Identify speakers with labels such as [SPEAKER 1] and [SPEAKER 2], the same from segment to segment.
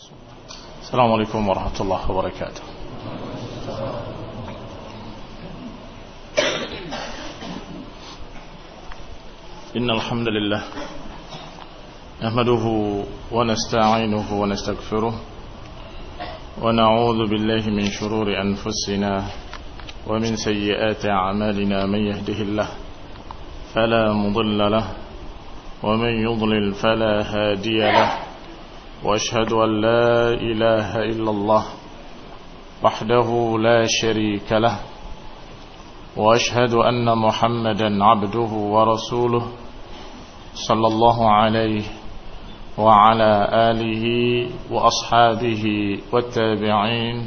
[SPEAKER 1] السلام عليكم ورحمة الله وبركاته. إن الحمد لله نحمده ونستعينه ونستغفره ونعوذ بالله من شرور أنفسنا ومن سيئات أعمالنا. من يهده الله فلا مضل له ومن يضلل فلا هادي له، وأشهد أن لا إله إلا الله وحده لا شريك له، وأشهد أن محمدا عبده ورسوله صلى الله عليه وعلى آله وأصحابه والتابعين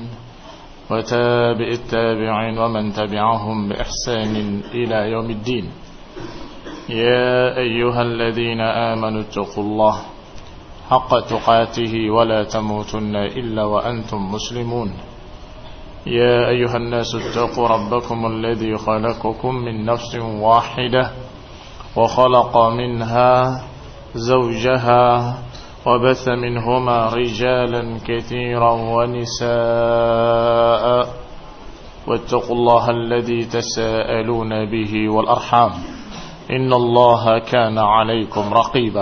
[SPEAKER 1] وتابع التابعين ومن تبعهم بإحسان إلى يوم الدين. يا أيها الذين آمنوا اتقوا الله حق تقاته ولا تموتن إلا وأنتم مسلمون. يا أيها الناس اتقوا ربكم الذي خلقكم من نفس واحدة وخلق منها زوجها وبث منهما رجالا كثيرا ونساء، واتقوا الله الذي تساءلون به والأرحام إن الله كان عليكم رقيبا.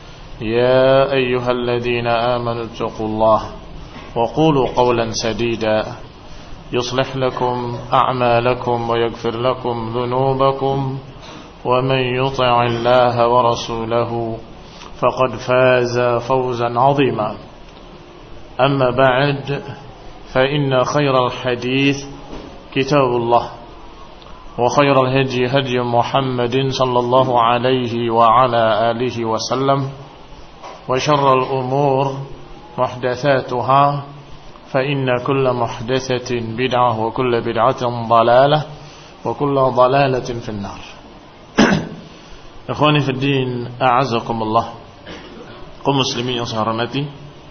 [SPEAKER 1] يا أيها الذين آمنوا اتقوا الله وقولوا قولا سديدا يصلح لكم أعمالكم ويغفر لكم ذنوبكم، ومن يطع الله ورسوله فقد فاز فوزا عظيما. أما بعد، فإن خير الحديث كتاب الله، وخير الهدي هدي محمد صلى الله عليه وعلى آله وسلم، وشر الأمور محدثاتها، فإن كل محدثة بدعة وكل بدعة ضلالة وكل ضلالة في النار. Ikhwani fi din, a'azzakumullah, kaum muslimin yang saya hormati.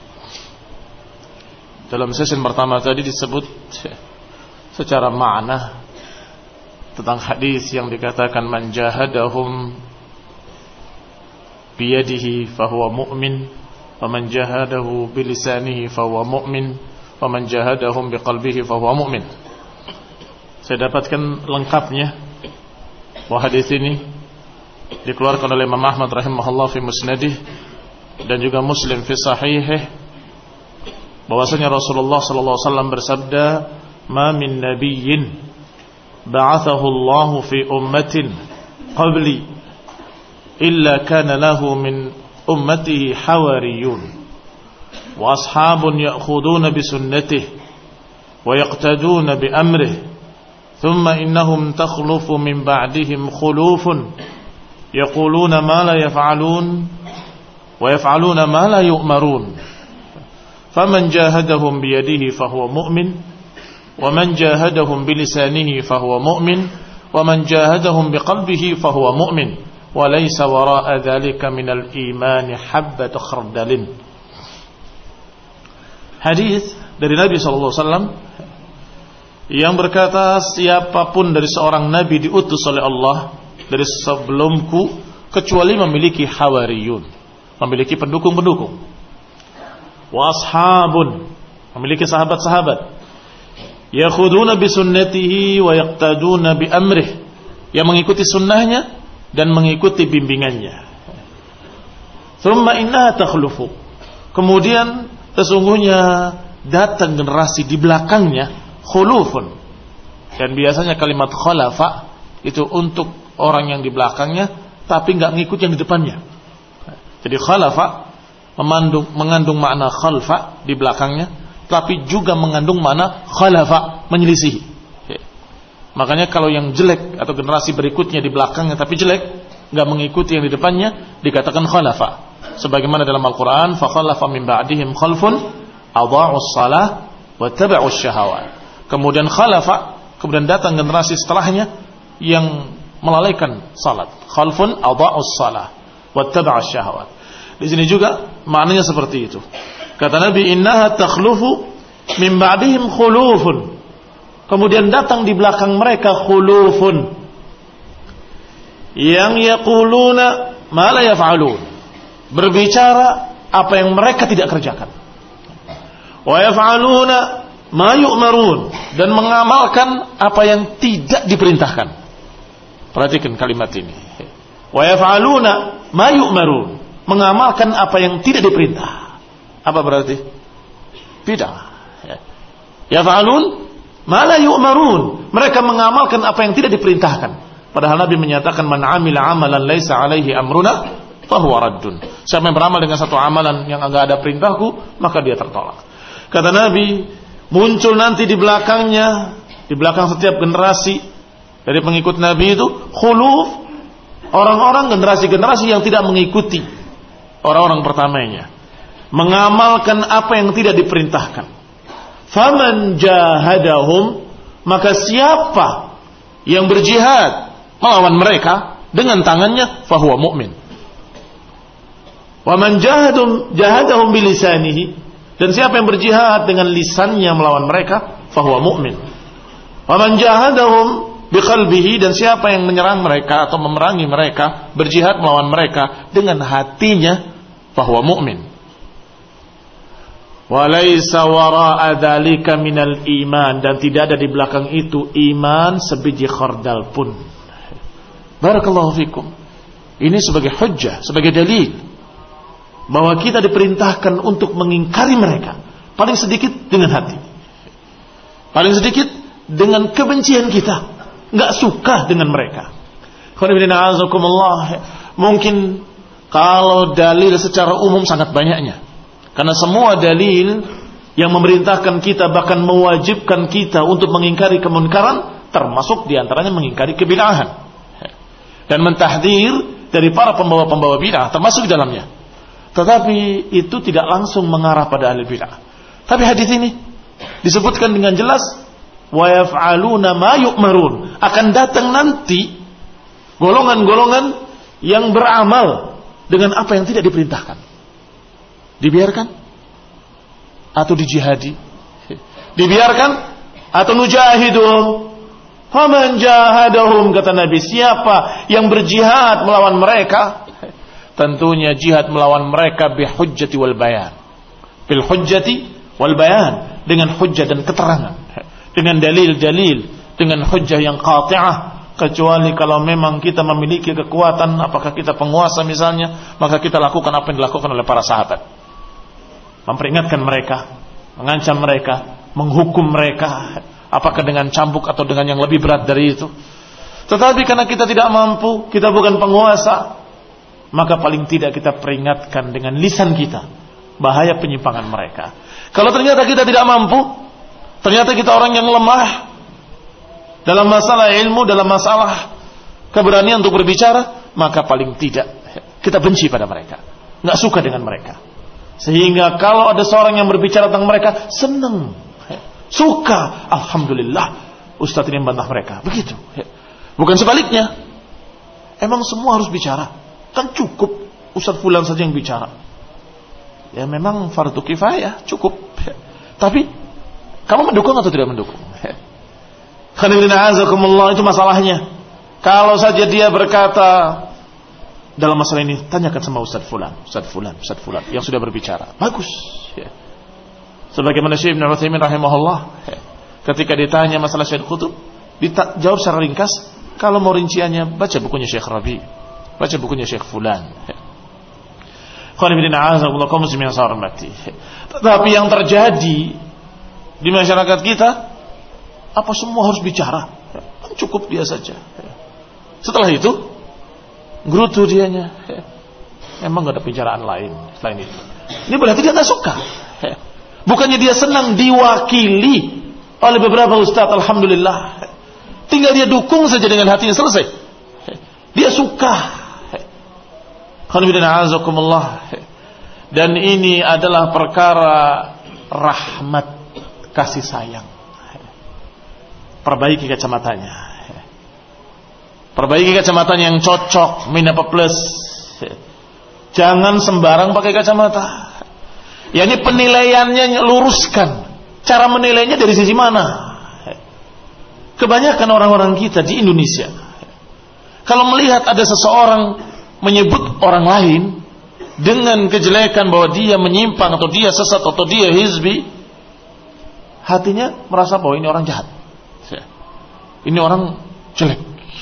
[SPEAKER 1] Dalam sesi pertama tadi disebut secara makna tentang hadis yang dikatakan man jahadahum biyadihi fahuwa mu'min, wa man jahadahu bilisanihi fahuwa mu'min, wa man jahadahum biqalbihi fahuwa mu'min. Saya dapatkan lengkapnya bahwa hadis ini dikeluarkan oleh Imam Ahmad rahimahullah fi musnadih dan juga Muslim fi sahihih, bahwasanya Rasulullah sallallahu alaihi wasallam bersabda, "Ma min nabiyyin ba'athahu Allah fi ummatin qabli illa kana lahu min ummatihi hawariyun wa ashabun ya'khuduna bi sunnatihi wa yaqtaduna bi amrihi thumma innahum takhlufu min ba'dihim khulufun yaquluna ma la yaf'alun wa yaf'aluna ma la yu'marun faman jahadahum bi yadihi fahuwa mu'min wa man jahadahum bi lisanihi fahuwa mu'min wa man jahadahum bi qalbihi fahuwa mu'min wa laysa wara'a dhalika minal imani habbatu khardalin." Hadis dari Nabi sallallahu alaihi wasallam yang berkata, siapapun dari seorang nabi diutus oleh Allah dari sebelumku kecuali memiliki hawariyun, memiliki pendukung-pendukung, wa ashabun, memiliki sahabat-sahabat, yakhuduna bi sunnatihi wa yaqtaduna bi amrih, yang mengikuti sunnahnya dan mengikuti bimbingannya. Thumma innaha takhlufu, kemudian sesungguhnya datang generasi di belakangnya, khulufun, dan biasanya kalimat khalafa itu untuk orang yang di belakangnya tapi enggak ngikut yang di depannya. Jadi khalafa mengandung makna khalfa, di belakangnya, tapi juga mengandung makna khalafa, menyelisihi. Makanya kalau yang jelek atau generasi berikutnya di belakangnya tapi jelek, enggak mengikuti yang di depannya, dikatakan khalafa. Sebagaimana dalam Al-Qur'an, fa khalafa min ba'dihim khalfun adha'us shalah wa taba'us syahawat. Kemudian khalafa, kemudian datang generasi setelahnya yang melalaikan salat. Khalfun adha'us shalah wa taba'us syahawat. Di sini juga maknanya seperti itu. Kata Nabi, innaha takhlufu min ba'dihim khulufun. Kemudian datang di belakang mereka khulufun yang yaquluna ma la yaf'alun, berbicara apa yang mereka tidak kerjakan. wa yaf'aluna ma yu'marun, dan mengamalkan apa yang tidak diperintahkan. Perhatikan kalimat ini. Wa yaf'aluna ma yu'marun, mengamalkan apa yang tidak diperintah. Apa berarti? Bid'ah. Yaf'alun ma la yu'marun, mereka mengamalkan apa yang tidak diperintahkan. Padahal Nabi menyatakan man 'amila 'amalan laisa 'alaihi amruna fahuwa raddun. Siapa yang beramal dengan satu amalan yang enggak ada perintahku, maka dia tertolak. Kata Nabi, muncul nanti di belakangnya, di belakang setiap generasi dari pengikut Nabi itu khuluf, orang-orang generasi-generasi yang tidak mengikuti orang-orang pertamanya, mengamalkan apa yang tidak diperintahkan. Faman jahadahum, maka siapa yang berjihad melawan mereka dengan tangannya, fahuwa mu'min. Wa man jahadahum bilisanihi, dan siapa yang berjihad dengan lisannya melawan mereka, fahuwa mu'min. Wa man jahadahum biqalbihi, dan siapa yang menyerang mereka atau memerangi mereka, berjihad melawan mereka dengan hatinya, fahuwa mu'min. Wa laisa wara'a dzalika minal iman, dan tidak ada di belakang itu iman sebiji khardal pun. Barakallahu fikum. Ini sebagai hujjah, sebagai dalil bahwa kita diperintahkan untuk mengingkari mereka, paling sedikit dengan hati, paling sedikit dengan kebencian kita, nggak suka dengan mereka. Mungkin kalau dalil secara umum sangat banyaknya, karena semua dalil yang memerintahkan kita, bahkan mewajibkan kita untuk mengingkari kemunkaran, termasuk diantaranya mengingkari kebid'ahan dan mentahdir dari para pembawa-pembawa bid'ah, termasuk di dalamnya. Tetapi itu tidak langsung mengarah pada ahli bid'ah. Tapi hadis ini disebutkan dengan jelas, wa yaf'aluna ma yu'marun, akan datang nanti golongan-golongan yang beramal dengan apa yang tidak diperintahkan. Dibiarkan atau dijihadi? Dibiarkan atau nujahidum? Faman jahadahum, kata Nabi, siapa yang berjihad melawan mereka, tentunya jihad melawan mereka bihujjati wal bayan, bil hujjati wal bayan, dengan hujjah dan keterangan, dengan dalil-dalil, dengan hujjah yang qati'ah. Kecuali kalau memang kita memiliki kekuatan, apakah kita penguasa misalnya, maka kita lakukan apa yang dilakukan oleh para sahabat, memperingatkan mereka, mengancam mereka, menghukum mereka, apakah dengan cambuk atau dengan yang lebih berat dari itu. Tetapi karena kita tidak mampu, kita bukan penguasa, maka paling tidak kita peringatkan dengan lisan kita bahaya penyimpangan mereka. Kalau ternyata kita tidak mampu, ternyata kita orang yang lemah dalam masalah ilmu, dalam masalah keberanian untuk berbicara, maka paling tidak kita benci pada mereka, nggak suka dengan mereka. Sehingga kalau ada seorang yang berbicara tentang mereka, senang, suka, alhamdulillah, Ustadz ini membantah mereka. Begitu. Bukan sebaliknya. Emang semua harus bicara? Kan cukup Ustadz Fulan saja yang bicara. Ya memang fardu kifayah, cukup. Tapi kamu mendukung atau tidak mendukung? Itu masalahnya. Kalau saja dia berkata dalam masalah ini, tanyakan sama Ustadz Fulan, Ustadz Fulan, Ustadz Fulan yang sudah berbicara. Bagus. Sebagaimana Syekh Ibn Utsaimin rahimahullah, ketika ditanya masalah Syekh Qutb, dijawab secara ringkas. Kalau mau rinciannya, baca bukunya Syekh Rabi, baca bukunya Syekh Fulan. Tetapi yang terjadi di masyarakat kita, apa semua harus bicara? Cukup dia saja. Setelah itu, gerutu dianya. Emang gak ada pembicaraan lain selain itu. Ini berarti dia gak suka. Bukannya dia senang diwakili oleh beberapa ustaz, alhamdulillah. Tinggal dia dukung saja dengan hatinya, selesai. Dia suka. Dan ini adalah perkara rahmat, kasih sayang. Perbaiki kacamatanya. Perbaiki kacamatanya yang cocok, minapa plus. Jangan sembarang pakai kacamata. Ya ini penilaiannya luruskan. Cara menilainya dari sisi mana? Kebanyakan orang-orang kita di Indonesia, kalau melihat ada seseorang menyebut orang lain dengan kejelekan bahwa dia menyimpang atau dia sesat atau dia hizbi, hatinya merasa bahwa ini orang jahat, ini orang jelek.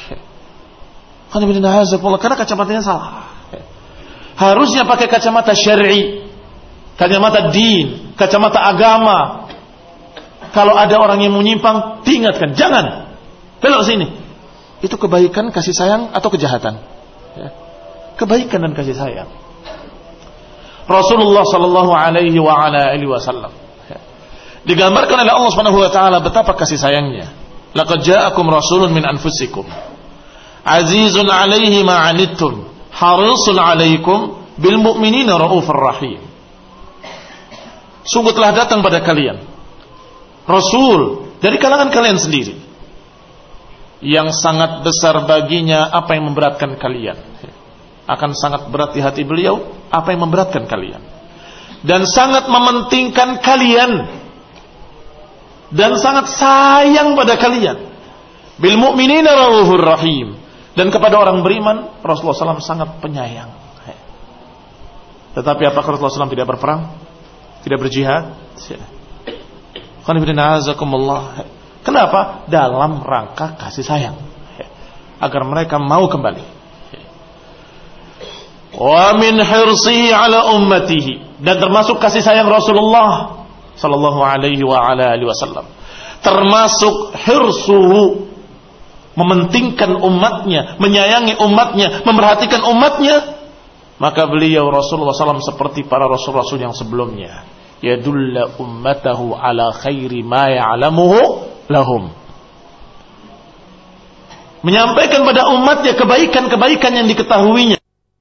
[SPEAKER 1] Karena kacamatanya salah. Harusnya pakai kacamata syar'i, kacamata din, kacamata agama. Kalau ada orang yang menyimpang, diingatkan, jangan belok sini. Itu kebaikan, kasih sayang atau kejahatan? Kebaikan dan kasih sayang. Rasulullah sallallahu alaihi wasallam digambarkan oleh Allah Subhanahu wa taala betapa kasih sayangnya. Laqad ja'akum rasulun min anfusikum azizun 'alaihi ma 'anittum harisun 'alaikum bil mu'minina raufur rahim. Sungguh telah datang pada kalian rasul dari kalangan kalian sendiri yang sangat besar baginya apa yang memberatkan kalian. Akan sangat berat di hati beliau apa yang memberatkan kalian, dan sangat mementingkan kalian dan sangat sayang pada kalian. Bil mu'minina raufur rahim, dan kepada orang beriman Rasulullah SAW sangat penyayang. Tetapi apakah Rasulullah SAW tidak berperang, tidak berjihad? Kenapa? Dalam rangka kasih sayang, agar mereka mau kembali. Wa min hirsihi ala ummatihi, dan termasuk kasih sayang Rasulullah sallallahu alaihi wasallam, termasuk hirsuhu, mementingkan umatnya, menyayangi umatnya, memperhatikan umatnya. Maka beliau Rasulullah SAW seperti para rasul-rasul yang sebelumnya, yadulla ummatahu ala khairi ma ya'lamuhu lahum, menyampaikan pada umatnya kebaikan-kebaikan yang diketahuinya.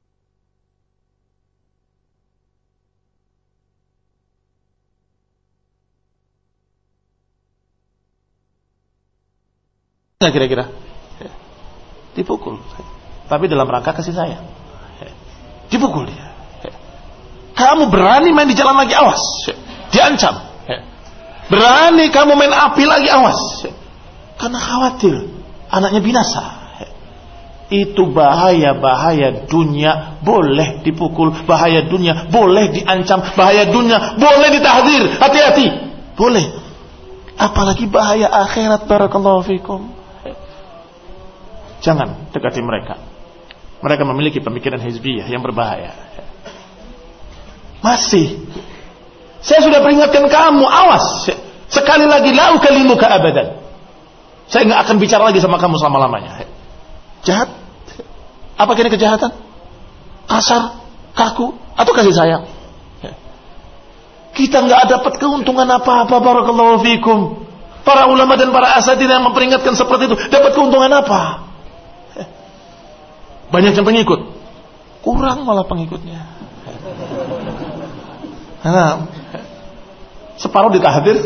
[SPEAKER 1] Kira-kira dipukul, tapi dalam rangka kasih sayang. Dipukul dia. Kamu berani main di jalan lagi, awas, diancam. Berani kamu main api lagi, awas, karena khawatir anaknya binasa. Itu bahaya dunia boleh dipukul, bahaya dunia boleh diancam, bahaya dunia boleh ditahdzir, hati-hati, boleh. Apalagi bahaya akhirat. Barakallahu fikum. Jangan dekati mereka. Mereka memiliki pemikiran hizbiyah yang berbahaya. Masih, saya sudah peringatkan kamu, awas. Sekali lagi, la ukalimuka abadan. Saya enggak akan bicara lagi sama kamu selama-lamanya. Jahat? Apa ini kejahatan? Kasar, kaku, atau kasih sayang? Kita enggak dapat keuntungan apa-apa. Barakallahu fikum. Para ulama dan para asatidz yang memperingatkan seperti itu, dapat keuntungan apa? Banyak yang pengikut, kurang malah pengikutnya. Nah, separuh ditahdir.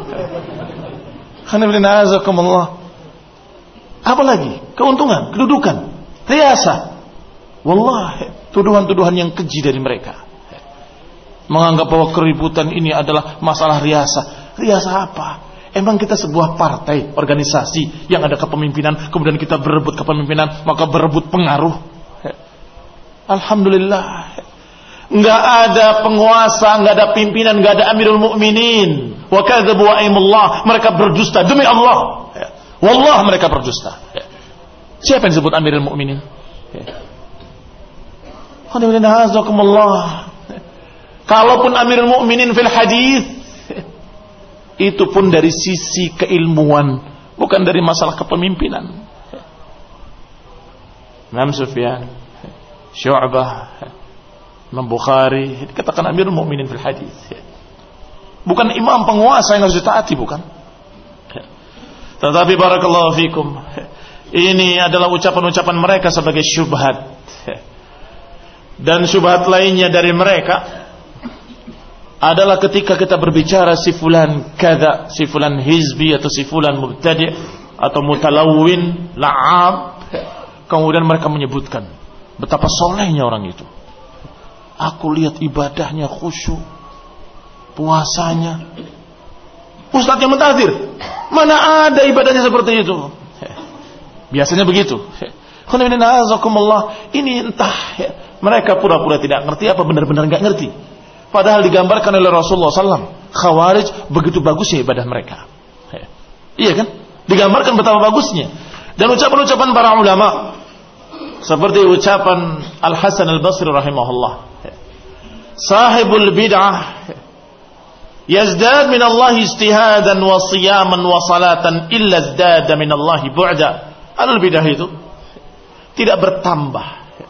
[SPEAKER 1] Apalagi keuntungan, kedudukan, riasa. Wallahi, tuduhan-tuduhan yang keji dari mereka. Menganggap bahwa keributan ini adalah masalah riasa. Riasa apa? Emang kita sebuah partai, organisasi yang ada kepemimpinan, kemudian kita berebut kepemimpinan, maka berebut pengaruh. Alhamdulillah, nggak ada penguasa, nggak ada pimpinan, nggak ada Amirul Mukminin. Wa kadzabu wa aimullah, mereka berdusta demi Allah. Wallah, mereka berdusta. Siapa yang disebut Amirul Mukminin? Kalaupun Amirul Mukminin fil hadis, itu pun dari sisi keilmuan, bukan dari masalah kepemimpinan. Imam Sufyan, Syu'bah, Imam Bukhari dikatakan Amirul Mukminin fil hadis. Bukan imam penguasa yang harus ditaati, bukan. Tetapi barakallahu fikum, ini adalah ucapan-ucapan mereka sebagai syubhat. Dan syubhat lainnya dari mereka adalah ketika kita berbicara si fulan kada, si fulan hizbi, atau si fulan mubtadi' atau mutalawwin, la'ab, kemudian mereka menyebutkan betapa solehnya orang itu. Aku lihat ibadahnya khusyuk, puasanya. Ustaz yang mentahdir, mana ada ibadahnya seperti itu? Biasanya begitu. Ini entah mereka pura-pura tidak ngerti apa benar-benar nggak ngerti. Padahal digambarkan oleh Rasulullah SAW Khawarij begitu bagusnya ibadah mereka. Iya kan? Digambarkan betapa bagusnya. Dan ucapan-ucapan para ulama seperti ucapan Al-Hasan Al-Basri rahimahullah, sahibul bid'ah yazdad min Allah ijtihadan wa siyaman wa salatan illa izdada min Allah bu'da. Ahlul bidah itu tidak bertambah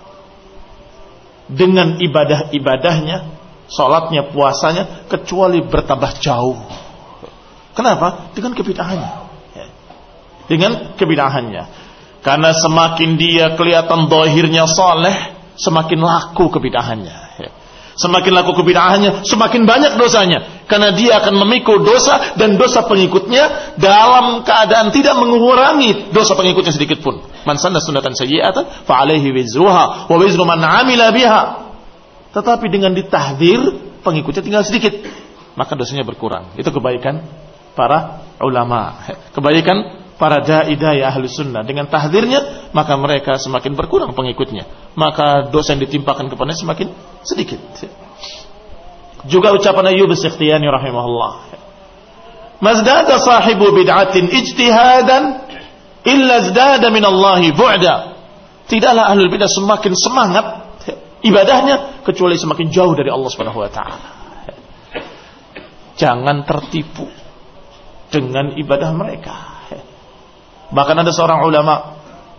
[SPEAKER 1] dengan ibadah-ibadahnya, salatnya, puasanya, kecuali bertambah jauh. Kenapa? Dengan kebid'ahannya. Dengan kebid'ahannya. Karena semakin dia kelihatan zahirnya saleh, semakin laku kebid'ahannya. Semakin laku kebid'ahannya, semakin banyak dosanya. Karena dia akan memikul dosa dan dosa pengikutnya dalam keadaan tidak mengurangi dosa pengikutnya sedikit pun. Man sanna sunnatan sayyi'atan fa 'alaihi wizruha wa wizru man 'amila biha. Tetapi dengan ditahdzir, pengikutnya tinggal sedikit, maka dosanya berkurang. Itu kebaikan para ulama. Kebaikan para dai-dai ahli sunnah. Dengan tahdzirnya, maka mereka semakin berkurang pengikutnya. Maka dosa yang ditimpakan kepadanya semakin sedikit. Juga ucapan Ayyub As-Sikhtiyani rahimahullah. Mazdada sahibu bid'atin ijtihadan illa izdada min Allahi bu'da. Tidaklah ahlul bid'ah semakin semangat ibadahnya kecuali semakin jauh dari Allah Subhanahu wa taala. Jangan tertipu dengan ibadah mereka. Bahkan ada seorang ulama,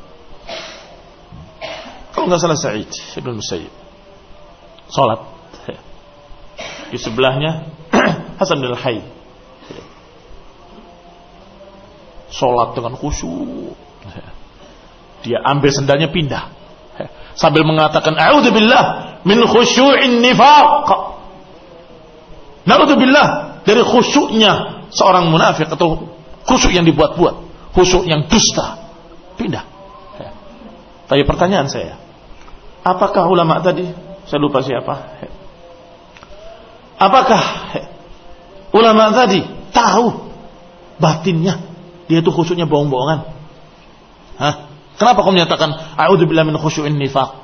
[SPEAKER 1] kalau nggak salah Sa'id Ibn Musayyib, salat di sebelahnya Hasan bin Al-Hayy, salat dengan khusyuk. Dia ambil sendalnya, pindah sambil mengatakan a'udzubillah min khusyu'in nifaq. Na'udzubillah dari khusyuknya seorang munafik atau khusyuk yang dibuat-buat, khusyuk yang dusta. Pindah. Tapi pertanyaan saya, apakah ulama tadi, saya lupa siapa, apakah ulama tadi tahu batinnya dia itu khusyuknya bohong-bohongan? Kenapa kau menyatakan a'udzubillahi min khusyu'in nifaq?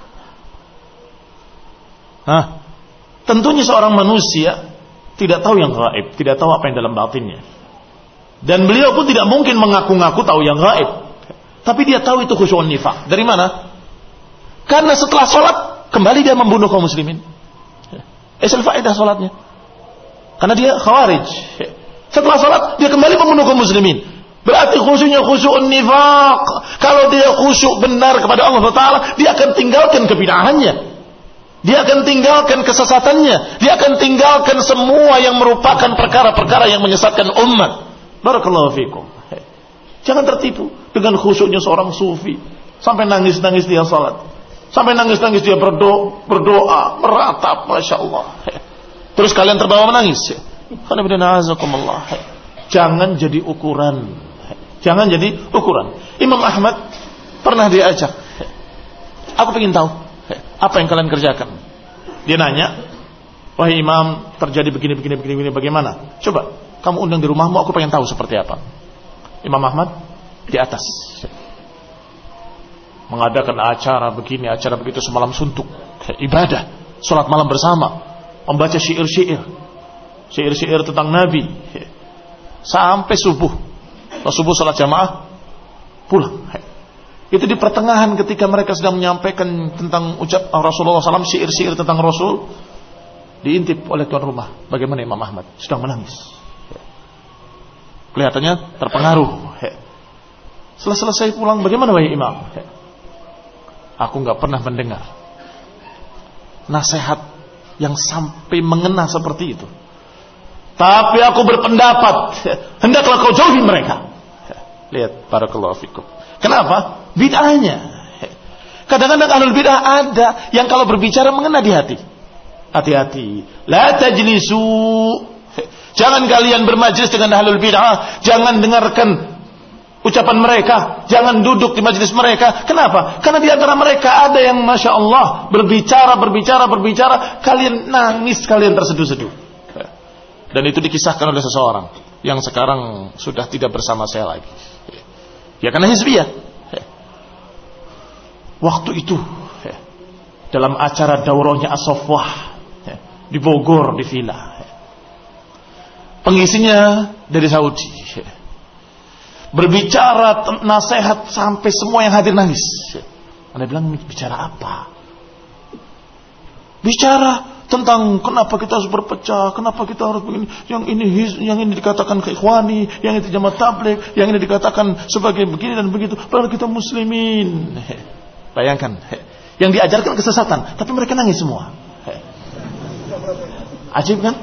[SPEAKER 1] Tentunya seorang manusia tidak tahu yang gaib, tidak tahu apa yang dalam batinnya. Dan beliau pun tidak mungkin mengaku-ngaku tahu yang gaib. Tapi dia tahu itu khusyu'un nifaq. Dari mana? Karena setelah sholat kembali dia membunuh kaum muslimin. Faedah sholatnya. Karena dia khawarij. Setelah sholat dia kembali membunuh kaum muslimin. Berarti khusyuknya khusyu'un nifaq. Kalau dia khusyuk benar kepada Allah Ta'ala, dia akan tinggalkan kebid'ahannya. Dia akan tinggalkan kesesatannya. Dia akan tinggalkan semua yang merupakan perkara-perkara yang menyesatkan umat. Barakallahu fikum. Jangan tertipu dengan khusyuknya seorang sufi. Sampai nangis-nangis dia salat. Sampai nangis-nangis dia berdoa, meratap, Masya Allah. Terus kalian terbawa menangis. Jangan jadi ukuran. Jangan jadi ukuran. Imam Ahmad pernah diajak, aku ingin tahu apa yang kalian kerjakan. Dia nanya, wahai imam, terjadi begini, bagaimana? Coba kamu undang di rumahmu, aku pengen tahu seperti apa. Imam Ahmad di atas mengadakan acara begini, acara begitu, semalam suntuk, ibadah, sholat malam bersama, membaca syair-syair tentang Nabi sampai subuh. Subuh sholat jamaah, pulang. Itu di pertengahan ketika mereka sedang menyampaikan tentang ucap Rasulullah SAW, syair-syair tentang Rasul, diintip oleh tuan rumah. Bagaimana Imam Ahmad? Sedang menangis. Kelihatannya terpengaruh. Setelah selesai pulang, bagaimana wahai imam? Aku nggak pernah mendengar nasihat yang sampai mengena seperti itu. Tapi aku berpendapat, hendaklah kau jauhi mereka. Lihat, barakallahu fikum. Kenapa? Bid'ahnya. Kadang-kadang ahlul bid'ah ada yang kalau berbicara mengena di hati. Hati-hati. La tajlisu. Jangan kalian bermajlis dengan ahlul bid'ah. Jangan dengarkan ucapan mereka. Jangan duduk di majlis mereka. Kenapa? Karena di antara mereka ada yang Masya Allah berbicara. Kalian nangis, kalian terseduh-seduh. Dan itu dikisahkan oleh seseorang yang sekarang sudah tidak bersama saya lagi. Ya karena hizbiyah. Waktu itu dalam acara daurahnya As-Saffwah di Bogor, di villa, Pengisinya dari Saudi. Berbicara nasihat sampai semua yang hadir nangis. Anda bilang bicara apa? Bicara tentang kenapa kita harus berpecah, kenapa kita harus begini, yang ini dikatakan keikhwani, yang itu jamaah tabligh, yang ini dikatakan sebagai begini dan begitu, padahal kita muslimin. Bayangkan, yang diajarkan kesesatan, tapi mereka nangis semua. Ajib kan?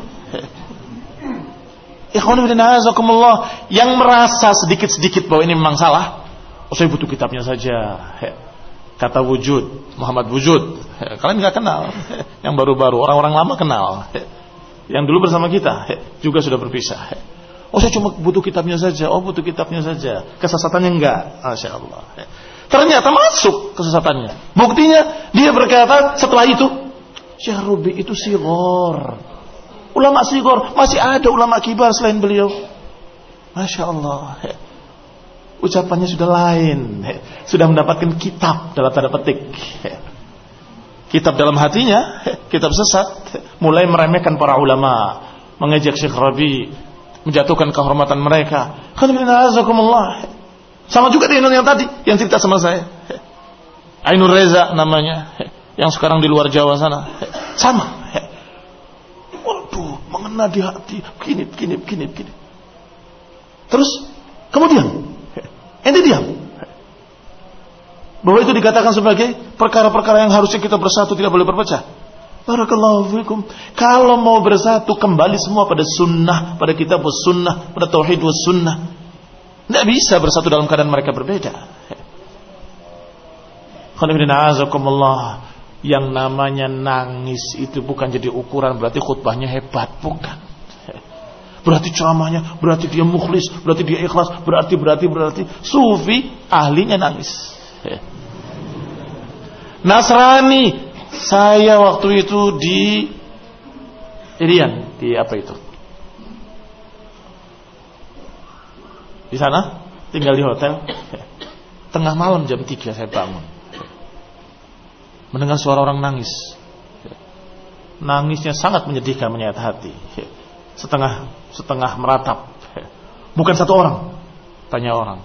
[SPEAKER 1] Ikhwan fillah azakumullah, yang merasa sedikit-sedikit bahwa ini memang salah, saya butuh kitabnya saja. Kata Wujud, Muhammad Wujud. Kalian nggak kenal. Yang baru-baru, orang-orang lama kenal. Yang dulu bersama kita juga sudah berpisah. Saya cuma butuh kitabnya saja. Butuh kitabnya saja. Kesesatannya enggak. Masya Allah. Ternyata masuk kesesatannya. Buktinya dia berkata setelah itu, Syekh Rabi itu sigor. Ulama sigor, masih ada ulama kibar selain beliau. Masya Allah. Ucapannya sudah lain. Sudah mendapatkan kitab dalam tanda petik. Kitab dalam hatinya, kitab sesat. Mulai meremehkan para ulama, mengejek Syekh Rabi, menjatuhkan kehormatan mereka. Sama juga dengan yang tadi, yang cerita sama saya. Ainur Reza namanya, yang sekarang di luar Jawa sana. Sama. Waduh, mengena di hati. Gini. Terus, kemudian ente diam. Bahwa itu dikatakan sebagai perkara-perkara yang harusnya kita bersatu, tidak boleh berpecah. Barakallahu fikum. Kalau mau bersatu, kembali semua pada sunnah, pada kitab was sunnah, pada tauhid was sunnah. Tidak bisa bersatu dalam keadaan mereka berbeda. Yang namanya nangis itu bukan jadi ukuran berarti khutbahnya hebat, bukan. Berarti ceramahnya, berarti dia mukhlis, berarti dia ikhlas, berarti sufi ahlinya nangis. Nasrani, saya waktu itu di Irian, di apa itu? Di sana, tinggal di hotel. Tengah malam jam 3 saya bangun. Mendengar suara orang nangis. Nangisnya sangat menyedihkan, menyayat hati. Setengah meratap. Bukan satu orang. Tanya orang.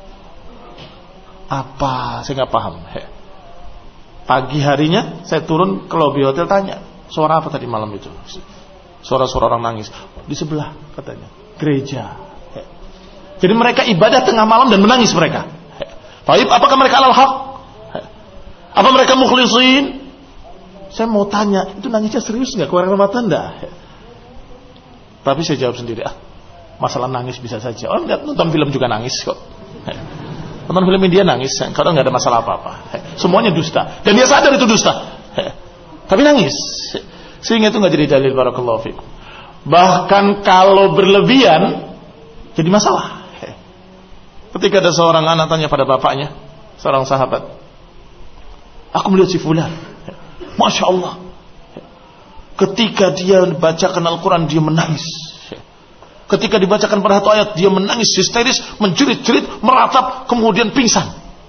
[SPEAKER 1] Apa? Saya nggak paham. Pagi harinya saya turun ke lobi hotel, tanya, suara apa tadi malam itu? Suara-suara orang nangis. Di sebelah katanya, gereja. Jadi mereka ibadah tengah malam dan menangis mereka. Baik, apakah mereka alal haq? Apa mereka mukhlisin? Saya mau tanya, itu nangisnya serius nggak? Keluar air mata enggak? Tapi saya jawab sendiri, masalah nangis bisa saja. Orang nonton film juga nangis kok. Nonton film India nangis, kalau nggak ada masalah apa-apa. Semuanya dusta, dan dia sadar itu dusta. Tapi nangis, sehingga itu nggak jadi dalil. Barakallahu fikum. Bahkan kalau berlebihan, jadi masalah. Ketika ada seorang anak tanya pada bapaknya, seorang sahabat, aku melihat si fulan, masya Allah. Ketika dia bacakan Al-Quran, dia menangis. Ketika dibacakan pada satu ayat, dia menangis histeris, menjerit-jerit, meratap, kemudian pingsan.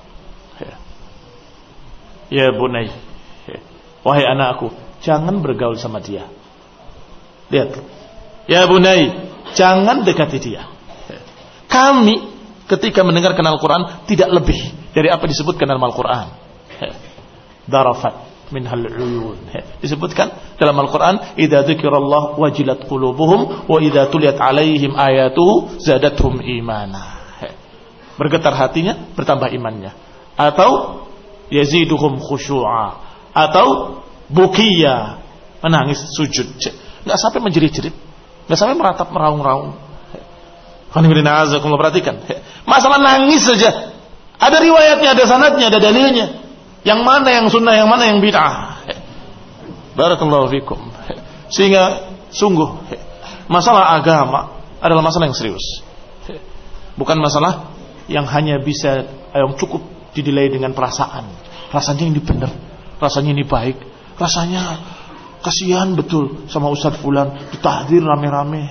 [SPEAKER 1] Ya bunai, wahai anakku, jangan bergaul sama dia. Lihat, ya bunai, jangan dekati dia. Kami ketika mendengarkan Al-Quran tidak lebih dari apa disebutkan dalam Al-Quran. Darafat minhal uyun. Disebutkan dalam Al-Quran, idza dzikrallah wajilat qulubuhum wa idza tuliyat alaihim ayatuhu zadatuhum imana. Bergetar hatinya, bertambah imannya. Atau yaziduhum khusyu'a, atau bukiya, menangis sujud. Enggak sampai menjerit-jerit, enggak sampai meratap meraung-raung. Perhatikan, masalah nangis saja ada riwayatnya, ada sanadnya, ada dalilnya. Yang mana yang sunnah, yang mana yang bid'ah. Barakallahu fikum. Sehingga sungguh masalah agama adalah masalah yang serius. Bukan masalah yang hanya bisa yang cukup didilai dengan perasaan. Rasanya ini benar, rasanya ini baik, rasanya kasihan betul sama Ustaz Fulan, ditahdir rame-rame.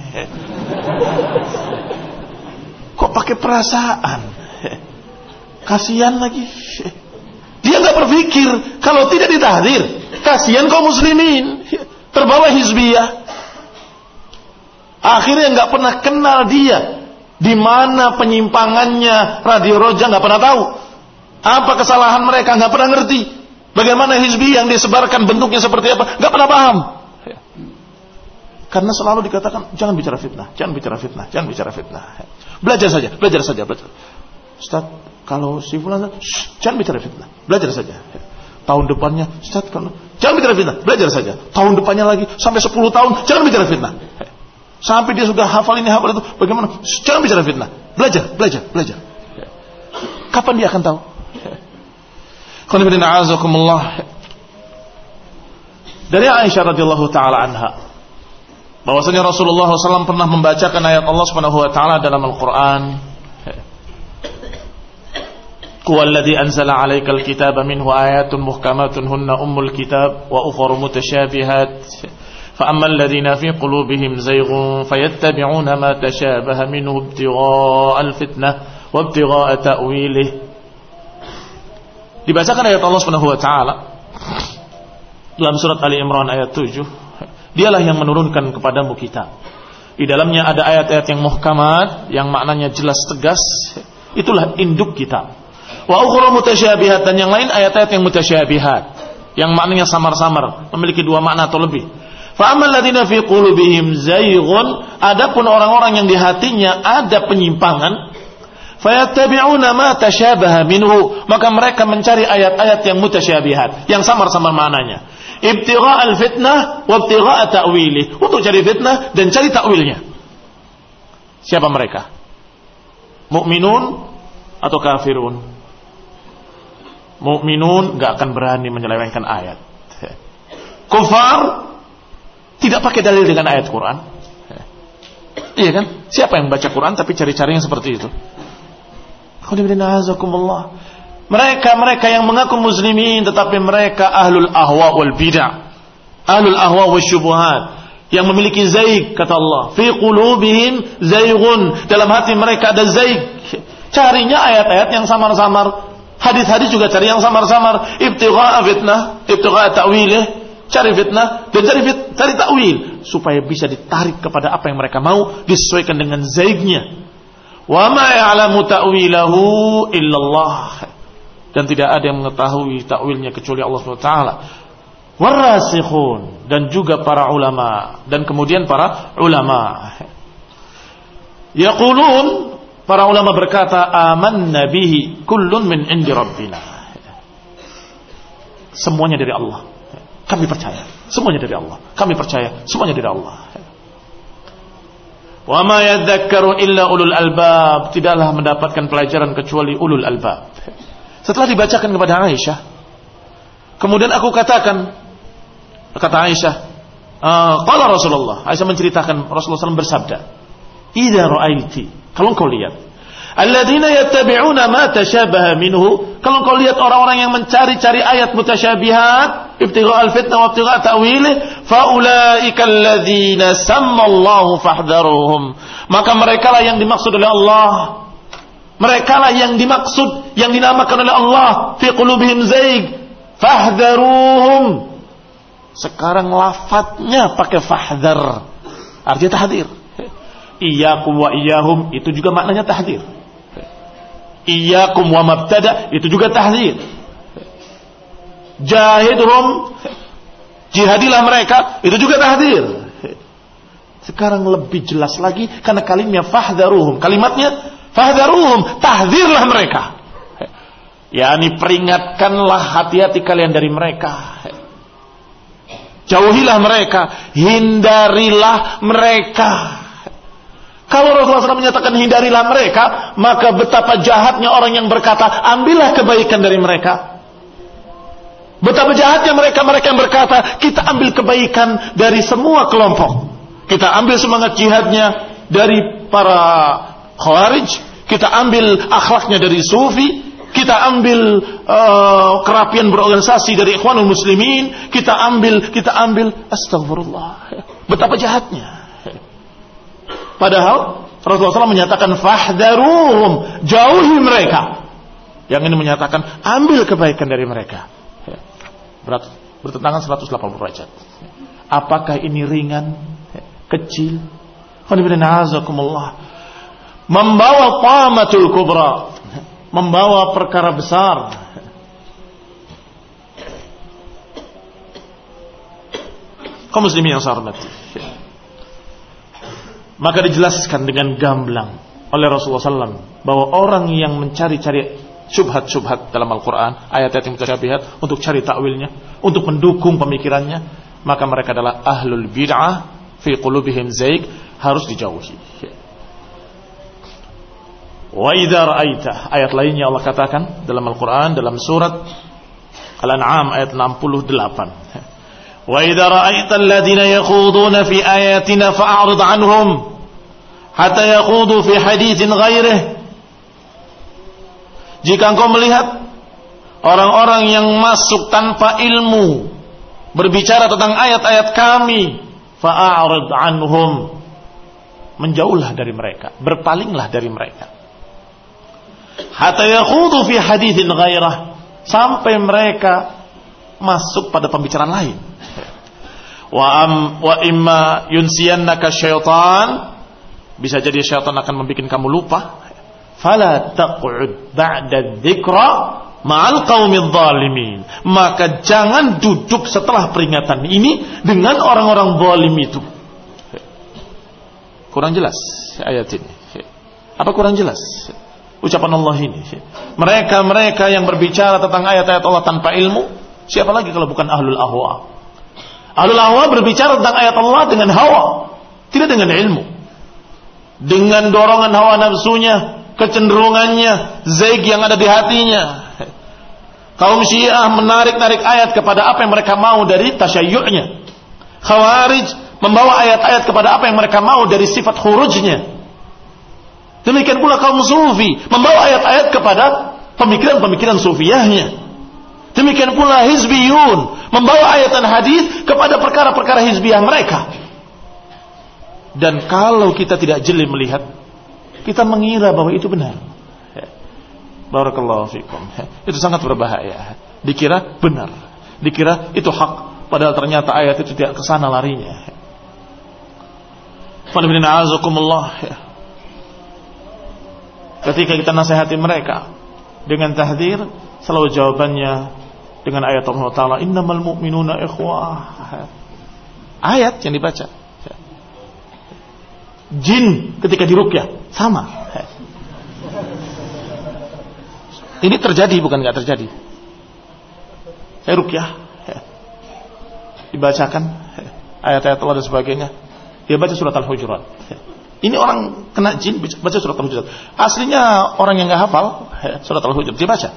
[SPEAKER 1] Kok pakai perasaan? Kasihan lagi. Dia nggak berpikir kalau tidak ditahdir, kasihan kaum muslimin, terbawa hizbiyah. Akhirnya nggak pernah kenal dia. Di mana penyimpangannya Radio Roja nggak pernah tahu. Apa kesalahan mereka nggak pernah ngerti. Bagaimana hizbi yang disebarkan bentuknya seperti apa nggak pernah paham. Karena selalu dikatakan jangan bicara fitnah, jangan bicara fitnah, jangan bicara fitnah. Belajar saja. Ustaz, kalau si fulan, jangan bicara fitnah, belajar saja. Tahun depannya, Ustaz, jangan bicara fitnah, belajar saja. Tahun depannya lagi, sampai 10 tahun, jangan bicara fitnah. Sampai dia sudah hafal ini, hafal itu, bagaimana? Jangan bicara fitnah, belajar. Kapan dia akan tahu? Dari Aisyah radhiyallahu taala anha, bahwasanya Rasulullah SAW pernah membacakan ayat Allah Subhanahu wa taala dalam Al-Qur'an. Huwallazi anzala 'alaikal kitaba minhu ayatun muhkamatun hunna ummul kitab wa ukhra mutasyabihat. Fa ammal ladzina fi qulubihim zayghun fayattabi'una ma tashabaha minhu ibtigha'al fitnah wa ibtigha'a ta'wilih. Dibacakan ayat Allah Subhanahu wa taala dalam surat Ali Imran ayat 7. Dialah yang menurunkan kepadamu kitab. Di dalamnya ada ayat-ayat yang muhkamat, yang maknanya jelas tegas. Itulah induk kitab. Wa ukhra mutasyabihat, dan yang lain ayat-ayat yang mutasyabihat, yang maknanya samar-samar, memiliki dua makna atau lebih. Fa ammal ladzina fi qulubihim zayghun, adapun orang-orang yang di hatinya ada penyimpangan, fayattabi'una ma tashabaha minhu, maka mereka mencari ayat-ayat yang mutasyabihat, yang samar-samar maknanya. Ibtigha'al fitnah wa ibtigha'a ta'wilih, untuk cari fitnah dan cari takwilnya. Siapa mereka? Mukminun atau kafirun? Mukminun enggak akan berani menyelewengkan ayat. Kufar tidak pakai dalil dengan ayat Quran. Iya kan? Siapa yang baca Quran tapi cari-cari yang seperti itu? Mereka yang mengaku muslimin tetapi mereka ahlul ahwa wal bid'ah, ahlul ahwa wasyubuhat, yang memiliki zaig, kata Allah, fi qulubihim zayghun, dalam hati mereka ada zaig. Carinya ayat-ayat yang samar-samar, hadis-hadis juga cari yang samar-samar, ibtigha'a fitnah, ibtigha'a ta'wilih, cari fitnah dan cari ta'wil supaya bisa ditarik kepada apa yang mereka mau, disesuaikan dengan zaignya. Wa ma ya'lamu ta'wilahu illallah, dan tidak ada yang mengetahui takwilnya kecuali Allah SWT. Warasikhun, dan juga para ulama, dan kemudian para ulama. Yaqulun, para ulama berkata, amanna bihi kullun min indi rabbina. Semuanya dari Allah, kami percaya. Semuanya dari Allah, kami percaya. Semuanya dari Allah. Wa ma yadhakkaru illa ulul albab, tidaklah mendapatkan pelajaran kecuali ulul albab. Setelah dibacakan kepada Aisyah, kemudian aku katakan, kata Aisyah, qala Rasulullah, Aisyah menceritakan Rasulullah SAW bersabda, idza ra'aiti, kalau engkau lihat, alladzina yattabi'una ma tashabaha minhu, kalau engkau lihat orang-orang yang mencari-cari ayat mutasyabihat, ibtigha'al fitnah wa ibtigha'a ta'wilih, fa ulaika alladzina sammallahu fahdharuhum, maka merekalah yang dimaksud oleh Allah. Mereka lah yang dimaksud, yang dinamakan oleh Allah, fi qulubihim zaig, fahdharuhum. Sekarang lafadznya pakai fahdhar, artinya tahdzir. Iyyakum wa iyyahum, itu juga maknanya tahdzir. Iyyakum wa mabtada, itu juga tahdzir. Jahidhum, jihadilah mereka, itu juga tahdzir. Sekarang lebih jelas lagi karena kalimatnya fahdharuhum, kalimatnya fahdharuhum, tahdzirlah mereka. yakni peringatkanlah, hati-hati kalian dari mereka, jauhilah mereka, hindarilah mereka. Kalau Rasulullah SAW menyatakan hindarilah mereka, maka betapa jahatnya orang yang berkata ambillah kebaikan dari mereka. Betapa jahatnya mereka yang berkata kita ambil kebaikan dari semua kelompok, kita ambil semangat jihadnya dari para Khawarij, kita ambil akhlaknya dari Sufi, kita ambil kerapian berorganisasi dari Ikhwanul Muslimin, kita ambil astagfirullah, betapa jahatnya. Padahal Rasulullah SAW menyatakan fahdharuhum, jauhi mereka. Yang ini menyatakan ambil kebaikan dari mereka. Bertentangan 180 derajat. Apakah ini ringan, kecil? Membawa qamatul kubra, membawa perkara besar. Kaum muslimin yang saya hormati, maka dijelaskan dengan gamblang oleh Rasulullah SAW bahwa orang yang mencari-cari syubhat-syubhat dalam Al-Quran, ayat-ayat yang mutasyabihat, untuk cari takwilnya, untuk mendukung pemikirannya, maka mereka adalah ahlul bid'ah fi qulubihim zaig, harus dijauhi. Wa idza ra'aita, ayat lainnya Allah katakan dalam Al-Quran, dalam surat Al-An'am ayat 68. Wa idza ra'aita alladhina yakhuduna fi ayatina fa'rid 'anhum hatta yakhudu fi haditsin ghairihi. Jika engkau melihat orang-orang yang masuk tanpa ilmu berbicara tentang ayat-ayat kami, fa'rid 'anhum, menjauhlah dari mereka, berpalinglah dari mereka. Hatta yakhudu fi haditsin ghairah, sampai mereka masuk pada pembicaraan lain. Wa imma yunsiyannaka syaitan, bisa jadi syaitan akan membuat kamu lupa. Fala taq'ud ba'da dzikra ma'al qaumidz zalimin, maka jangan duduk setelah peringatan ini dengan orang-orang zalim itu. Kurang jelas ayat ini. Apa kurang jelas ucapan Allah ini? Mereka yang berbicara tentang ayat-ayat Allah tanpa ilmu, siapa lagi kalau bukan ahlul ahwa? Ahlul ahwa berbicara tentang ayat Allah dengan hawa, tidak dengan ilmu, dengan dorongan hawa nafsunya, kecenderungannya, zaig yang ada di hatinya. Kaum Syiah menarik-narik ayat kepada apa yang mereka mau dari tasyayyu'nya. Khawarij membawa ayat-ayat kepada apa yang mereka mau dari sifat khurujnya. Demikian pula kaum Sufi membawa ayat-ayat kepada pemikiran-pemikiran sufiyahnya. Demikian pula hizbiyun membawa ayat dan hadis kepada perkara-perkara hizbiyah mereka. Dan kalau kita tidak jeli melihat, kita mengira bahwa itu benar. Barakallahu fikum. Itu sangat berbahaya. Dikira benar, dikira itu hak, padahal ternyata ayat itu tidak kesana larinya. Ketika kita nasihati mereka dengan tahdzir, selalu jawabannya dengan ayat Allah Ta'ala, innamal mu'minuna ikhwah. Ayat yang dibaca. Jin ketika diruqyah sama. Ini terjadi bukan enggak terjadi. Saya ruqyah, dibacakan ayat-ayat Allah dan sebagainya, dia baca surat Al-Hujurat. Ini orang kena jin baca surat Al-Hujurat. Aslinya orang yang enggak hafal surat Al-Hujurat dia baca.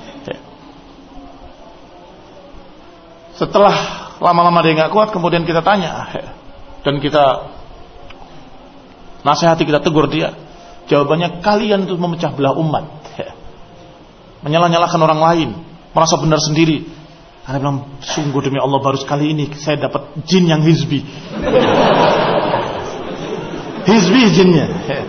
[SPEAKER 1] Setelah lama-lama dia enggak kuat, kemudian kita tanya dan kita nasihati, kita tegur dia. Jawabannya, kalian itu memecah belah umat, menyalah-nyalahkan orang lain, merasa benar sendiri. Anda bilang, sungguh demi Allah baru sekali ini saya dapat jin yang hizbi. Hizbi jinnya.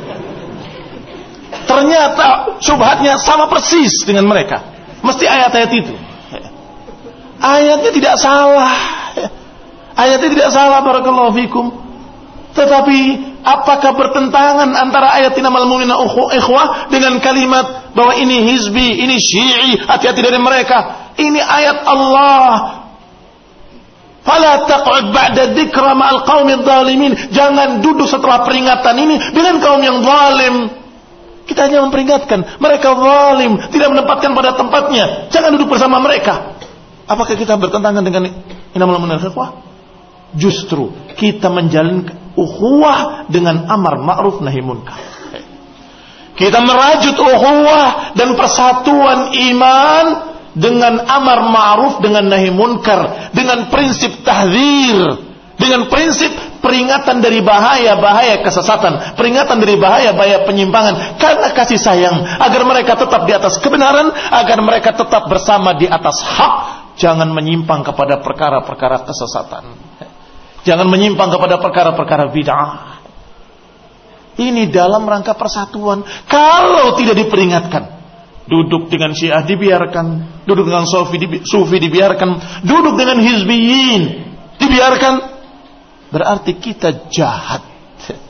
[SPEAKER 1] Ternyata syubhatnya sama persis dengan mereka. Mesti ayat-ayat itu. Ayatnya tidak salah. Ayatnya tidak salah, barakallahu fikum. Tetapi apakah bertentangan antara ayat innamal mu'minuna ikhwah dengan kalimat bahwa ini hizbi, ini syi'i, hati-hati dari mereka. Ini ayat Allah. Fala taq'ud ba'da dzikra ma'al qaumidz zalimin. Jangan duduk setelah peringatan ini dengan kaum yang zalim. Kita hanya memperingatkan, mereka zalim, tidak menempatkan pada tempatnya. Jangan duduk bersama mereka. Apakah kita bertentangan dengan innamal mu'minuna ikhwah? Justru kita menjalin ukhuwah dengan amar ma'ruf nahi munkar. Kita merajut ukhuwah dan persatuan iman dengan amar ma'ruf dengan nahi munkar, dengan prinsip tahdzir, dengan prinsip peringatan dari bahaya-bahaya kesesatan, peringatan dari bahaya-bahaya penyimpangan, karena kasih sayang agar mereka tetap di atas kebenaran, agar mereka tetap bersama di atas hak. Jangan menyimpang kepada perkara-perkara kesesatan. Jangan menyimpang kepada perkara-perkara bid'ah. Ini dalam rangka persatuan. Kalau tidak diperingatkan, duduk dengan Syiah dibiarkan, duduk dengan Sufi dibiarkan, duduk dengan hizbiyin dibiarkan, berarti kita jahat.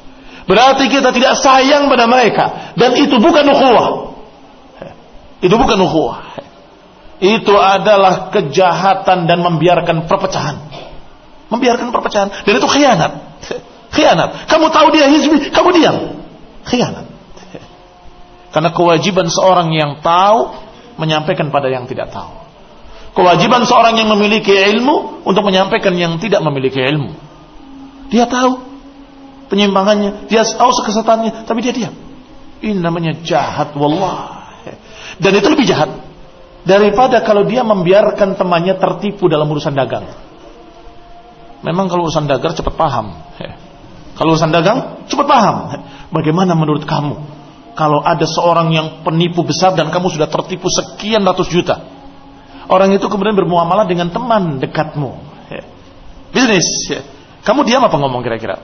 [SPEAKER 1] Berarti kita tidak sayang pada mereka. Dan itu bukan ukhuwah. Itu bukan ukhuwah. Itu adalah kejahatan dan membiarkan perpecahan. Membiarkan perpecahan. Dan itu khianat. Khianat. Kamu tahu dia hizbi, kamu diam. Khianat. Karena kewajiban seorang yang tahu menyampaikan pada yang tidak tahu. Kewajiban seorang yang memiliki ilmu untuk menyampaikan yang tidak memiliki ilmu. Dia tahu penyimpangannya, dia tahu kesesatannya, tapi dia diam. Ini namanya jahat, wallah. Dan itu lebih jahat daripada kalau dia membiarkan temannya tertipu dalam urusan dagang. Memang kalau urusan dagang cepat paham. Kalau urusan dagang cepat paham. Bagaimana menurut kamu kalau ada seorang yang penipu besar dan kamu sudah tertipu sekian ratus juta? Orang itu kemudian bermuamalah dengan teman dekatmu, bisnis. Kamu diam apa ngomong kira-kira?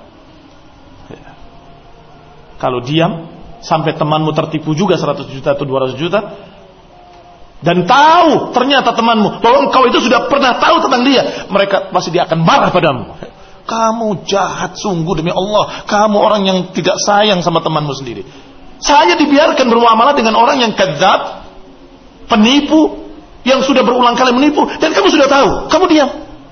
[SPEAKER 1] Kalau diam sampai temanmu tertipu juga 100 juta atau 200 juta, dan tahu ternyata temanmu bahwa engkau itu sudah pernah tahu tentang dia, mereka pasti dia akan marah padamu. Kamu jahat sungguh demi Allah. Kamu orang yang tidak sayang sama temanmu sendiri. Saya dibiarkan bermuamalah dengan orang yang kadzab, penipu, yang sudah berulang kali menipu, dan kamu sudah tahu, kamu diam.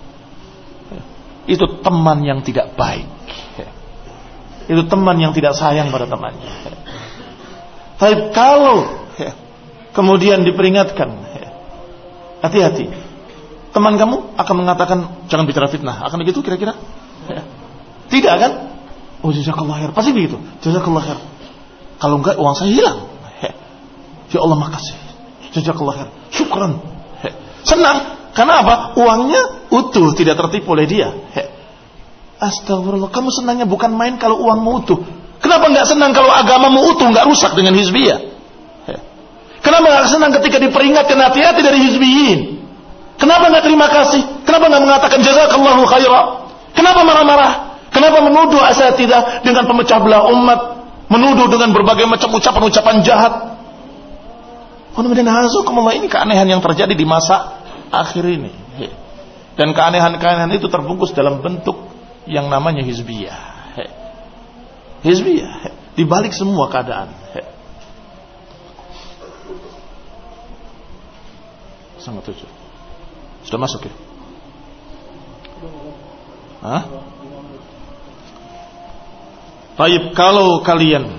[SPEAKER 1] Itu teman yang tidak baik. Itu teman yang tidak sayang pada temannya. Tapi kalau kemudian diperingatkan, hati-hati, teman kamu akan mengatakan jangan bicara fitnah, akan begitu kira-kira? Tidak kan? Oh jazakallah khair, pasti begitu. Jazakallah khair. Kalau enggak uang saya hilang. Ya Allah makasih. Jazakallah khair. Syukran. Senang. Karena apa? Uangnya utuh, tidak tertipu oleh dia. Astagfirullah. Kamu senangnya bukan main kalau uangmu utuh. Kenapa enggak senang kalau agamamu utuh, enggak rusak dengan hizbiyah? Kenapa enggak senang ketika diperingatkan hati-hati dari hizbiyin? Kenapa enggak terima kasih? Kenapa enggak mengatakan jazakallahu khaira? Kenapa marah-marah? Kenapa menuduh asatidzah dengan pemecah belah umat? Menuduh dengan berbagai macam ucapan-ucapan jahat? Ini keanehan yang terjadi di masa akhir ini. Dan keanehan-keanehan itu terbungkus dalam bentuk yang namanya hizbiyah. Hizbiyah di balik semua keadaan. Sangat tujuh. Sudah masuk ya? Hah? Baik, kalau kalian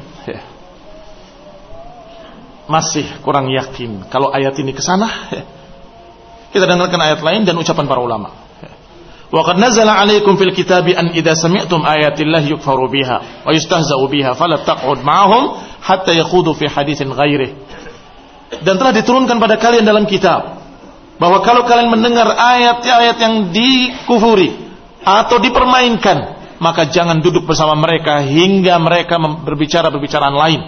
[SPEAKER 1] masih kurang yakin kalau ayat ini kesana, kita dengarkan ayat lain dan ucapan para ulama. Wa qad nazala 'alaikum fil kitabi an idza sami'tum ayatillahi yukfaru biha wa yustahza'u biha fala taq'ud ma'ahum hatta yakhudu fi haditsin ghairihi. Dan telah diturunkan pada kalian dalam kitab bahwa kalau kalian mendengar ayat-ayat yang dikufuri atau dipermainkan, maka jangan duduk bersama mereka hingga mereka berbicara perbicaraan lain.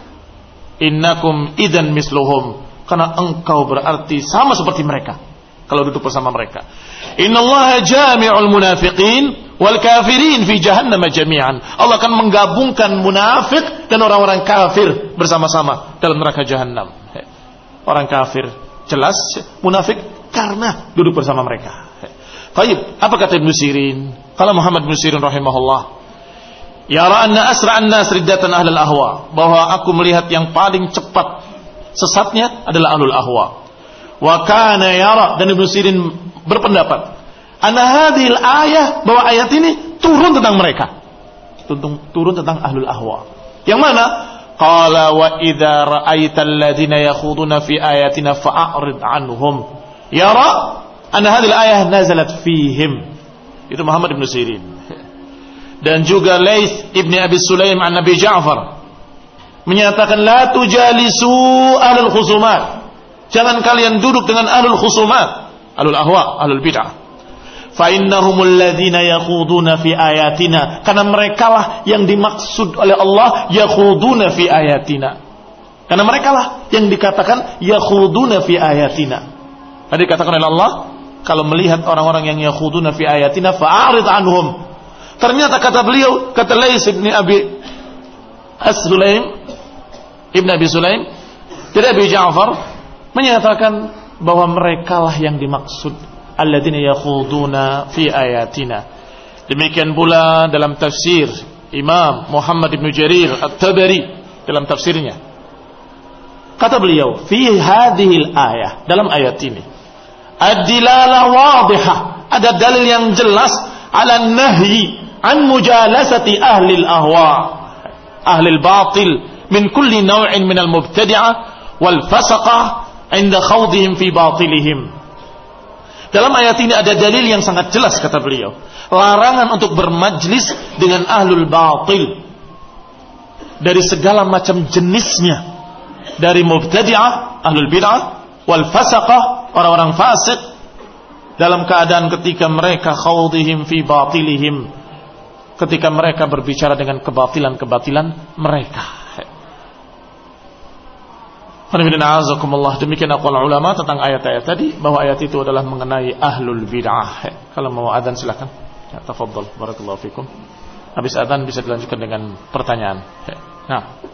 [SPEAKER 1] Innakum idzan misluhum, karena engkau berarti sama seperti mereka kalau duduk bersama mereka. Innallaha jami'ul munafiqin wal kafirin fi jahannam jami'an. Allah akan menggabungkan munafik dan orang-orang kafir bersama-sama dalam neraka jahanam. Orang kafir jelas, munafik karena duduk bersama mereka. Baik, apa kata Ibnu Sirin? Kalau Muhammad bin Sirin rahimahullah, yara anna asra'an nas riddatan ahlul ahwa, bahwa aku melihat yang paling cepat sesatnya adalah ahlul ahwa. Wa kana yara, dan Ibnu Sirin berpendapat, anna hadhil ayah, bahwa ayat ini turun tentang mereka. Turun tentang ahlul ahwa. Yang mana? Qala wa idza ra'aital ladzina yakhuduna fi ayatina fa'rid anhum. Yara anna hadhil ayah nazalat fihim. Itu Muhammad bin Sirin. Dan juga Laits ibn Abi Sulaim an Nabi Ja'far menyatakan la tujalisu ahlul khusumat. Jangan kalian duduk dengan ahlul khusumat, ahlul ahwa, ahlul bid'ah. Fa innahumul ladzina yakhuduna fi ayatina, karena merekalah yang dimaksud oleh Allah yakhuduna fi ayatina. Karena merekalah yang dikatakan yakhuduna fi ayatina. Tadi dikatakan oleh Allah, kalau melihat orang-orang yang yakhuduna fi ayatina fa'arid anhum. Ternyata kata beliau, kata Laits ibn Abi Sulaim, ibn Abi Sulaim dari Abi Ja'far menyatakan bahwa merekalah yang dimaksud alladzina yakhuduna fi ayatina. Demikian pula dalam tafsir Imam Muhammad ibn Jarir At-Tabari dalam tafsirnya. Kata beliau, fi hadhil ayah, dalam ayat ini, ad-dilalah wadihah, ada dalil yang jelas ala nahyi an mujalasati ahli al-ahwa, ahli al-batil min kulli naw'in min al-mubtadi'ah wal fasaqah 'inda khawdihim fi batilihim. Dalam ayat ini ada dalil yang sangat jelas, kata beliau, larangan untuk bermajlis dengan ahlul batil dari segala macam jenisnya, dari mubtadi'ah, ahlul bid'ah, wal fasaqah, orang-orang fasik, dalam keadaan ketika mereka khawdihim fi batilihim, ketika mereka berbicara dengan kebatilan-kebatilan mereka. Demikian aqwal ulama tentang ayat-ayat tadi, bahwa ayat itu adalah mengenai ahlul bid'ah. Kalau mau adzan silakan. Ya, tafadhal, barakallahu fikum. Habis adzan bisa dilanjutkan dengan pertanyaan. Nah.